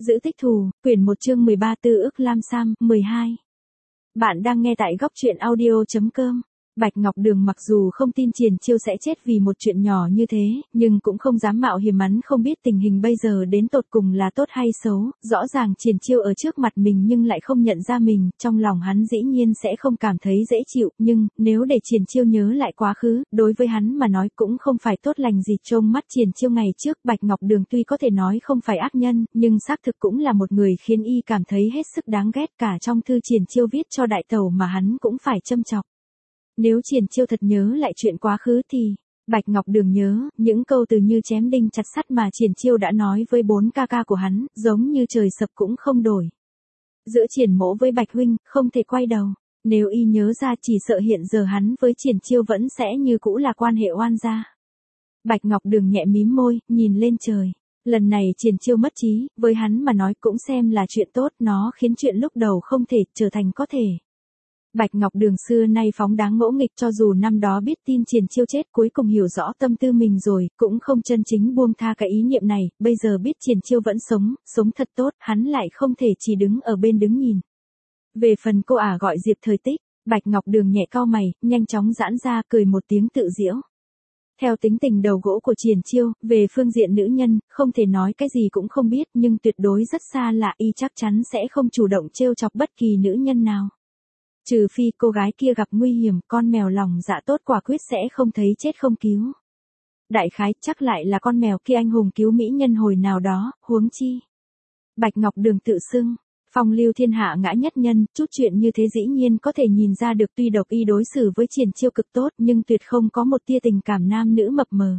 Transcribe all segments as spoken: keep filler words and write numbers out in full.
Giữ tích thù, quyển một chương mười ba Tư ức Lam Sam, mười hai. Bạn đang nghe tại góc truyện audio.com. Bạch Ngọc Đường mặc dù không tin Triển Chiêu sẽ chết vì một chuyện nhỏ như thế, nhưng cũng không dám mạo hiểm, hắn không biết tình hình bây giờ đến tột cùng là tốt hay xấu, rõ ràng Triển Chiêu ở trước mặt mình nhưng lại không nhận ra mình, trong lòng hắn dĩ nhiên sẽ không cảm thấy dễ chịu, nhưng, nếu để Triển Chiêu nhớ lại quá khứ, đối với hắn mà nói cũng không phải tốt lành gì. Trông mắt Triển Chiêu ngày trước, Bạch Ngọc Đường tuy có thể nói không phải ác nhân, nhưng xác thực cũng là một người khiến y cảm thấy hết sức đáng ghét, cả trong thư Triển Chiêu viết cho đại tẩu mà hắn cũng phải châm chọc. Nếu Triển Chiêu thật nhớ lại chuyện quá khứ thì, Bạch Ngọc Đường nhớ, những câu từ như chém đinh chặt sắt mà Triển Chiêu đã nói với bốn ca ca của hắn, giống như trời sập cũng không đổi. Giữa Triển Mỗ với Bạch huynh, không thể quay đầu. Nếu y nhớ ra chỉ sợ hiện giờ hắn với Triển Chiêu vẫn sẽ như cũ là quan hệ oan gia. Bạch Ngọc Đường nhẹ mím môi, nhìn lên trời. Lần này Triển Chiêu mất trí, với hắn mà nói cũng xem là chuyện tốt, nó khiến chuyện lúc đầu không thể trở thành có thể. Bạch Ngọc Đường xưa nay phóng đáng ngỗ nghịch, cho dù năm đó biết tin Triển Chiêu chết, cuối cùng hiểu rõ tâm tư mình rồi, cũng không chân chính buông tha cái ý niệm này, bây giờ biết Triển Chiêu vẫn sống, sống thật tốt, hắn lại không thể chỉ đứng ở bên đứng nhìn. Về phần cô ả gọi Diệp Thời Tích, Bạch Ngọc Đường nhẹ cau mày, nhanh chóng giãn ra cười một tiếng tự giễu. Theo tính tình đầu gỗ của Triển Chiêu, về phương diện nữ nhân, không thể nói cái gì cũng không biết, nhưng tuyệt đối rất xa lạ, y chắc chắn sẽ không chủ động trêu chọc bất kỳ nữ nhân nào. Trừ phi cô gái kia gặp nguy hiểm, con mèo lòng dạ tốt quả quyết sẽ không thấy chết không cứu. Đại khái chắc lại là con mèo kia anh hùng cứu mỹ nhân hồi nào đó, huống chi. Bạch Ngọc Đường tự xưng, phong lưu thiên hạ ngã nhất nhân, chút chuyện như thế dĩ nhiên có thể nhìn ra được, tuy độc y đối xử với Triển Chiêu cực tốt nhưng tuyệt không có một tia tình cảm nam nữ mập mờ.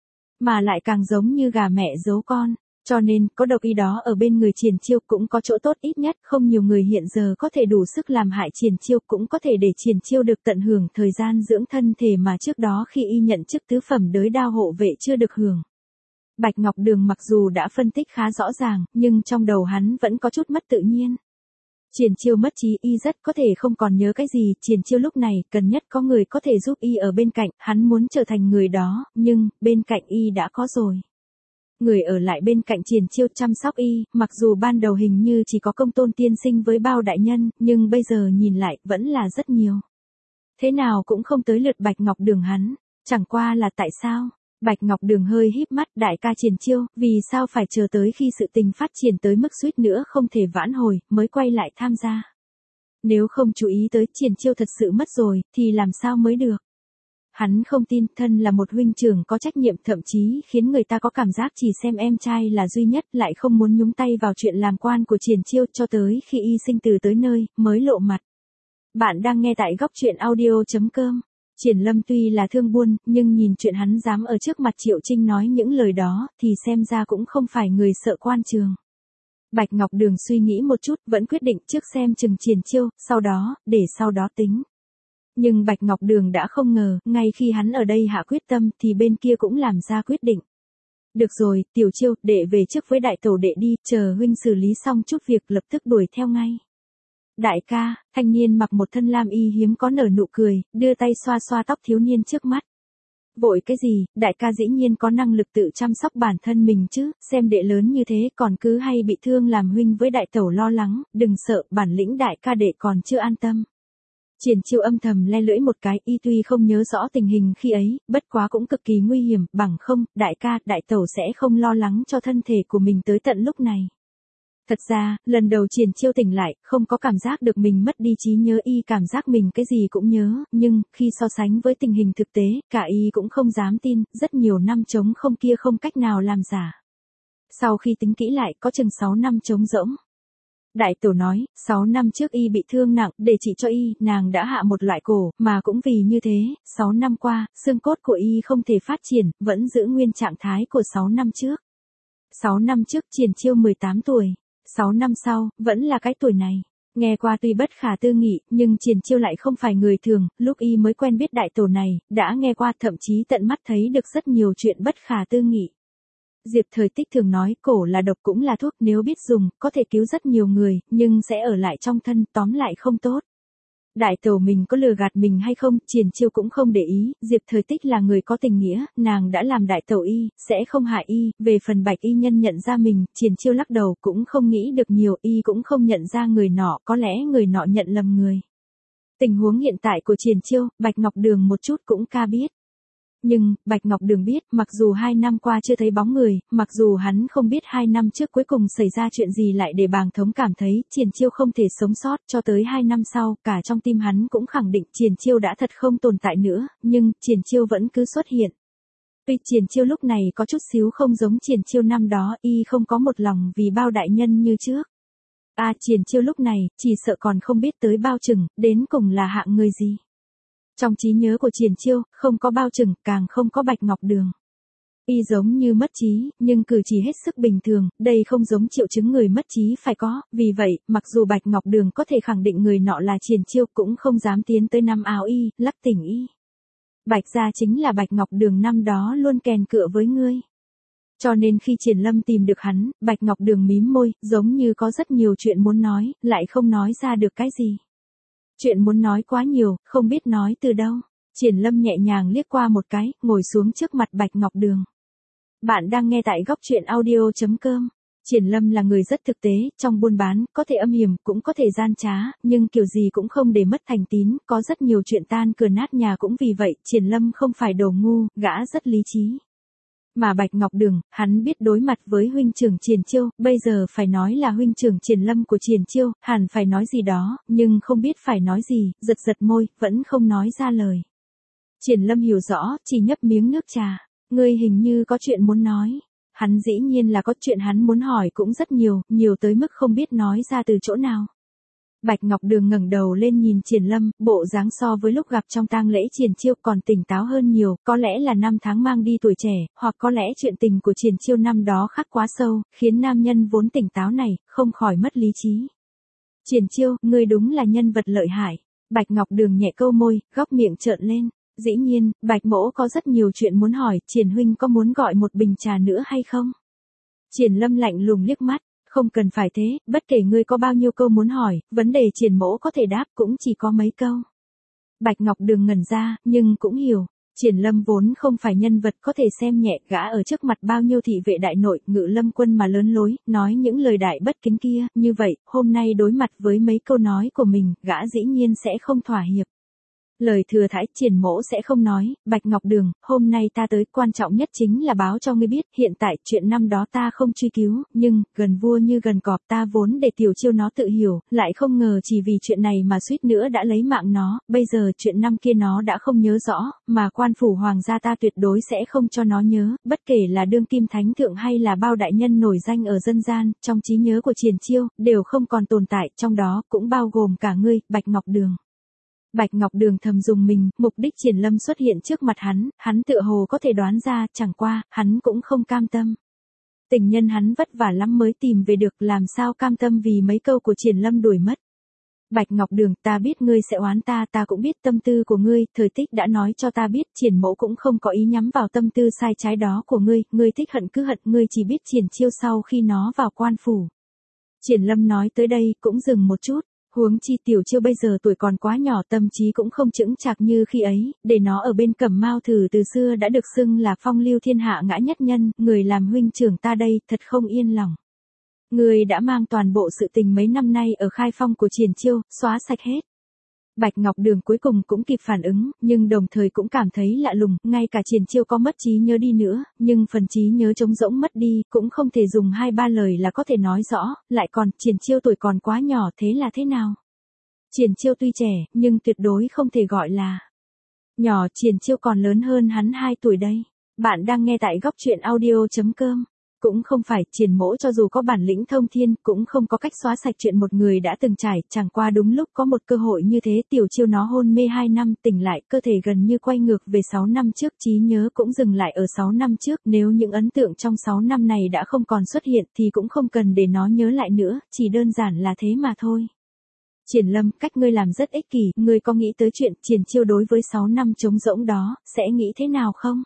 Mà lại càng giống như gà mẹ giấu con. Cho nên, có độc y đó ở bên người Triển Chiêu cũng có chỗ tốt, ít nhất không nhiều người hiện giờ có thể đủ sức làm hại Triển Chiêu, cũng có thể để Triển Chiêu được tận hưởng thời gian dưỡng thân thể mà trước đó khi y nhận chức tứ phẩm đới đao hộ vệ chưa được hưởng. Bạch Ngọc Đường mặc dù đã phân tích khá rõ ràng, nhưng trong đầu hắn vẫn có chút mất tự nhiên. Triển Chiêu mất trí, y rất có thể không còn nhớ cái gì, Triển Chiêu lúc này cần nhất có người có thể giúp y ở bên cạnh, hắn muốn trở thành người đó, nhưng, bên cạnh y đã có rồi. Người ở lại bên cạnh Triển Chiêu chăm sóc y, mặc dù ban đầu hình như chỉ có Công Tôn tiên sinh với Bao đại nhân, nhưng bây giờ nhìn lại, vẫn là rất nhiều. Thế nào cũng không tới lượt Bạch Ngọc Đường hắn, chẳng qua là tại sao? Bạch Ngọc Đường hơi híp mắt, đại ca Triển Chiêu, vì sao phải chờ tới khi sự tình phát triển tới mức suýt nữa không thể vãn hồi, mới quay lại tham gia? Nếu không chú ý tới Triển Chiêu thật sự mất rồi, thì làm sao mới được? Hắn không tin, thân là một huynh trưởng có trách nhiệm, thậm chí khiến người ta có cảm giác chỉ xem em trai là duy nhất, lại không muốn nhúng tay vào chuyện làm quan của Triển Chiêu, cho tới khi y sinh từ tới nơi, mới lộ mặt. Bạn đang nghe tại góc truyện audio.com. Triển Lâm tuy là thương buôn, nhưng nhìn chuyện hắn dám ở trước mặt Triệu Trinh nói những lời đó, thì xem ra cũng không phải người sợ quan trường. Bạch Ngọc Đường suy nghĩ một chút, vẫn quyết định trước xem chừng Triển Chiêu, sau đó, để sau đó tính. Nhưng Bạch Ngọc Đường đã không ngờ, ngay khi hắn ở đây hạ quyết tâm, thì bên kia cũng làm ra quyết định. Được rồi, Tiểu Chiêu, đệ về trước với đại tổ đệ đi, chờ huynh xử lý xong chút việc lập tức đuổi theo ngay. Đại ca, thanh niên mặc một thân lam y hiếm có nở nụ cười, đưa tay xoa xoa tóc thiếu niên trước mắt. Vội cái gì, đại ca dĩ nhiên có năng lực tự chăm sóc bản thân mình chứ, xem đệ lớn như thế còn cứ hay bị thương làm huynh với đại tẩu lo lắng, đừng sợ, bản lĩnh đại ca đệ còn chưa an tâm. Triển Chiêu âm thầm le lưỡi một cái, y tuy không nhớ rõ tình hình khi ấy, bất quá cũng cực kỳ nguy hiểm, bằng không, đại ca, đại tẩu sẽ không lo lắng cho thân thể của mình tới tận lúc này. Thật ra, lần đầu Triển Chiêu tỉnh lại, không có cảm giác được mình mất đi trí nhớ, y cảm giác mình cái gì cũng nhớ, nhưng, khi so sánh với tình hình thực tế, cả y cũng không dám tin, rất nhiều năm trống không kia không cách nào làm giả. Sau khi tính kỹ lại, có chừng sáu năm trống rỗng. Đại tổ nói, sáu năm trước y bị thương nặng, để trị cho y, nàng đã hạ một loại cổ, mà cũng vì như thế, sáu năm qua, xương cốt của y không thể phát triển, vẫn giữ nguyên trạng thái của sáu năm trước. sáu năm trước Triển Chiêu mười tám tuổi, sáu năm sau, vẫn là cái tuổi này. Nghe qua tuy bất khả tư nghị, nhưng Triển Chiêu lại không phải người thường, lúc y mới quen biết đại tổ này, đã nghe qua, thậm chí tận mắt thấy được rất nhiều chuyện bất khả tư nghị. Diệp Thời Tích thường nói, cổ là độc cũng là thuốc, nếu biết dùng, có thể cứu rất nhiều người, nhưng sẽ ở lại trong thân, tóm lại không tốt. Đại tẩu mình có lừa gạt mình hay không, Triển Chiêu cũng không để ý, Diệp Thời Tích là người có tình nghĩa, nàng đã làm đại tẩu y, sẽ không hại y, về phần Bạch y nhân nhận ra mình, Triển Chiêu lắc đầu cũng không nghĩ được nhiều, y cũng không nhận ra người nọ, có lẽ người nọ nhận lầm người. Tình huống hiện tại của Triển Chiêu, Bạch Ngọc Đường một chút cũng ca biết. Nhưng, Bạch Ngọc Đường biết, mặc dù hai năm qua chưa thấy bóng người, mặc dù hắn không biết hai năm trước cuối cùng xảy ra chuyện gì lại để Bàng Thống cảm thấy Triển Chiêu không thể sống sót, cho tới hai năm sau, cả trong tim hắn cũng khẳng định Triển Chiêu đã thật không tồn tại nữa, nhưng, Triển Chiêu vẫn cứ xuất hiện. Tuy Triển Chiêu lúc này có chút xíu không giống Triển Chiêu năm đó, y không có một lòng vì bao đại nhân như trước. À, Triển Chiêu lúc này, chỉ sợ còn không biết tới bao chừng, đến cùng là hạng người gì. Trong trí nhớ của Triển Chiêu, không có bao chừng, càng không có Bạch Ngọc Đường. Y giống như mất trí, nhưng cử chỉ hết sức bình thường, đây không giống triệu chứng người mất trí phải có, vì vậy, mặc dù Bạch Ngọc Đường có thể khẳng định người nọ là Triển Chiêu cũng không dám tiến tới nắm áo y, lắc tỉnh y. Bạch gia chính là Bạch Ngọc Đường năm đó luôn kèn cựa với ngươi. Cho nên khi Triển Lâm tìm được hắn, Bạch Ngọc Đường mím môi, giống như có rất nhiều chuyện muốn nói, lại không nói ra được cái gì. Chuyện muốn nói quá nhiều, không biết nói từ đâu. Triển Lâm nhẹ nhàng liếc qua một cái, ngồi xuống trước mặt Bạch Ngọc Đường. Bạn đang nghe tại góc truyện audio chấm com. Triển Lâm là người rất thực tế, trong buôn bán, có thể âm hiểm, cũng có thể gian trá, nhưng kiểu gì cũng không để mất thành tín, có rất nhiều chuyện tan cửa nát nhà cũng vì vậy, Triển Lâm không phải đồ ngu, gã rất lý trí. Mà Bạch Ngọc Đường, hắn biết đối mặt với huynh trưởng Triển Chiêu, bây giờ phải nói là huynh trưởng Triển Lâm của Triển Chiêu, hẳn phải nói gì đó, nhưng không biết phải nói gì, giật giật môi, vẫn không nói ra lời. Triển Lâm hiểu rõ, chỉ nhấp miếng nước trà, ngươi hình như có chuyện muốn nói. Hắn dĩ nhiên là có chuyện hắn muốn hỏi cũng rất nhiều, nhiều tới mức không biết nói ra từ chỗ nào. Bạch Ngọc Đường ngẩng đầu lên nhìn Triển Lâm, bộ dáng so với lúc gặp trong tang lễ Triển Chiêu còn tỉnh táo hơn nhiều, có lẽ là năm tháng mang đi tuổi trẻ, hoặc có lẽ chuyện tình của Triển Chiêu năm đó khắc quá sâu, khiến nam nhân vốn tỉnh táo này, không khỏi mất lý trí. Triển Chiêu, ngươi đúng là nhân vật lợi hại. Bạch Ngọc Đường nhẹ câu môi, góc miệng trợn lên. Dĩ nhiên, Bạch mỗ có rất nhiều chuyện muốn hỏi, Triển huynh có muốn gọi một bình trà nữa hay không? Triển Lâm lạnh lùng liếc mắt. Không cần phải thế, bất kể ngươi có bao nhiêu câu muốn hỏi, vấn đề Triển mỗ có thể đáp cũng chỉ có mấy câu. Bạch Ngọc Đường ngẩn ra, nhưng cũng hiểu. Triển Lâm vốn không phải nhân vật có thể xem nhẹ, gã ở trước mặt bao nhiêu thị vệ đại nội, Ngự Lâm quân mà lớn lối, nói những lời đại bất kính kia, như vậy, hôm nay đối mặt với mấy câu nói của mình, gã dĩ nhiên sẽ không thỏa hiệp. Lời thừa thãi, Triển mỗ sẽ không nói, Bạch Ngọc Đường, hôm nay ta tới, quan trọng nhất chính là báo cho ngươi biết, hiện tại, chuyện năm đó ta không truy cứu, nhưng, gần vua như gần cọp, ta vốn để Tiểu Chiêu nó tự hiểu, lại không ngờ chỉ vì chuyện này mà suýt nữa đã lấy mạng nó, bây giờ chuyện năm kia nó đã không nhớ rõ, mà quan phủ hoàng gia ta tuyệt đối sẽ không cho nó nhớ, bất kể là đương kim thánh thượng hay là bao đại nhân nổi danh ở dân gian, trong trí nhớ của Triển Chiêu, đều không còn tồn tại, trong đó cũng bao gồm cả ngươi, Bạch Ngọc Đường. Bạch Ngọc Đường thầm dùng mình, mục đích Triển Lâm xuất hiện trước mặt hắn, hắn tựa hồ có thể đoán ra, chẳng qua, hắn cũng không cam tâm. Tình nhân hắn vất vả lắm mới tìm về được, làm sao cam tâm vì mấy câu của Triển Lâm đuổi mất. Bạch Ngọc Đường, ta biết ngươi sẽ oán ta, ta cũng biết tâm tư của ngươi, Thời Tích đã nói cho ta biết, Triển mẫu cũng không có ý nhắm vào tâm tư sai trái đó của ngươi, ngươi thích hận cứ hận, ngươi chỉ biết Triển Chiêu sau khi nó vào quan phủ. Triển Lâm nói tới đây, cũng dừng một chút. Huống chi Tiểu Chiêu bây giờ tuổi còn quá nhỏ, tâm trí cũng không chững chạc như khi ấy, để nó ở bên Cẩm Mao Thử từ xưa đã được xưng là phong lưu thiên hạ ngã nhất nhân, người làm huynh trưởng ta đây, thật không yên lòng. Người đã mang toàn bộ sự tình mấy năm nay ở khai phong của Triển Chiêu, xóa sạch hết. Bạch Ngọc Đường cuối cùng cũng kịp phản ứng, nhưng đồng thời cũng cảm thấy lạ lùng, ngay cả Triển Chiêu có mất trí nhớ đi nữa, nhưng phần trí nhớ trống rỗng mất đi, cũng không thể dùng hai ba lời là có thể nói rõ, lại còn, Triển Chiêu tuổi còn quá nhỏ, thế là thế nào? Triển Chiêu tuy trẻ, nhưng tuyệt đối không thể gọi là nhỏ, Triển Chiêu còn lớn hơn hắn hai tuổi đây. Bạn đang nghe tại góc truyện audio chấm com. Cũng không phải, Triển mỗ cho dù có bản lĩnh thông thiên, cũng không có cách xóa sạch chuyện một người đã từng trải, chẳng qua đúng lúc có một cơ hội như thế, Tiểu Chiêu nó hôn mê hai năm, tỉnh lại, cơ thể gần như quay ngược về sáu năm trước, trí nhớ cũng dừng lại ở sáu năm trước, nếu những ấn tượng trong sáu năm này đã không còn xuất hiện thì cũng không cần để nó nhớ lại nữa, chỉ đơn giản là thế mà thôi. Triển Lâm, cách ngươi làm rất ích kỷ, ngươi có nghĩ tới chuyện Triển Chiêu đối với sáu năm trống rỗng đó, sẽ nghĩ thế nào không?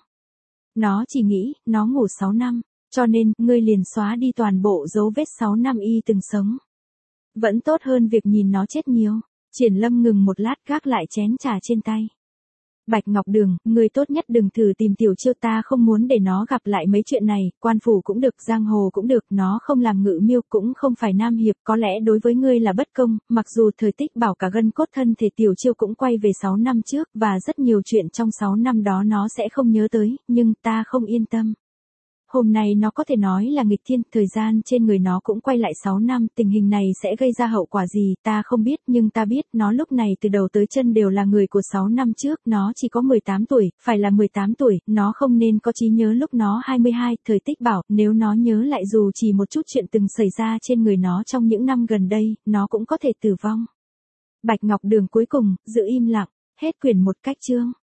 Nó chỉ nghĩ, nó ngủ sáu năm. Cho nên, ngươi liền xóa đi toàn bộ dấu vết sáu năm y từng sống. Vẫn tốt hơn việc nhìn nó chết nhiều. Triển Lâm ngừng một lát gác lại chén trà trên tay. Bạch Ngọc Đường, người tốt nhất đừng thử tìm Tiểu Chiêu, ta không muốn để nó gặp lại mấy chuyện này, quan phủ cũng được, giang hồ cũng được, nó không làm ngự miêu, cũng không phải nam hiệp, có lẽ đối với ngươi là bất công, mặc dù thời Tích Bảo cả gân cốt thân thể Tiểu Chiêu cũng quay về sáu năm trước, và rất nhiều chuyện trong sáu năm đó nó sẽ không nhớ tới, nhưng ta không yên tâm. Hôm nay nó có thể nói là nghịch thiên, thời gian trên người nó cũng quay lại sáu năm, tình hình này sẽ gây ra hậu quả gì, ta không biết, nhưng ta biết, nó lúc này từ đầu tới chân đều là người của sáu năm trước, nó chỉ có mười tám tuổi, phải là mười tám tuổi, nó không nên có trí nhớ lúc nó hai mươi hai, thời Tích Bảo, nếu nó nhớ lại dù chỉ một chút chuyện từng xảy ra trên người nó trong những năm gần đây, nó cũng có thể tử vong. Bạch Ngọc Đường cuối cùng, giữ im lặng, hết quyển một cách chương.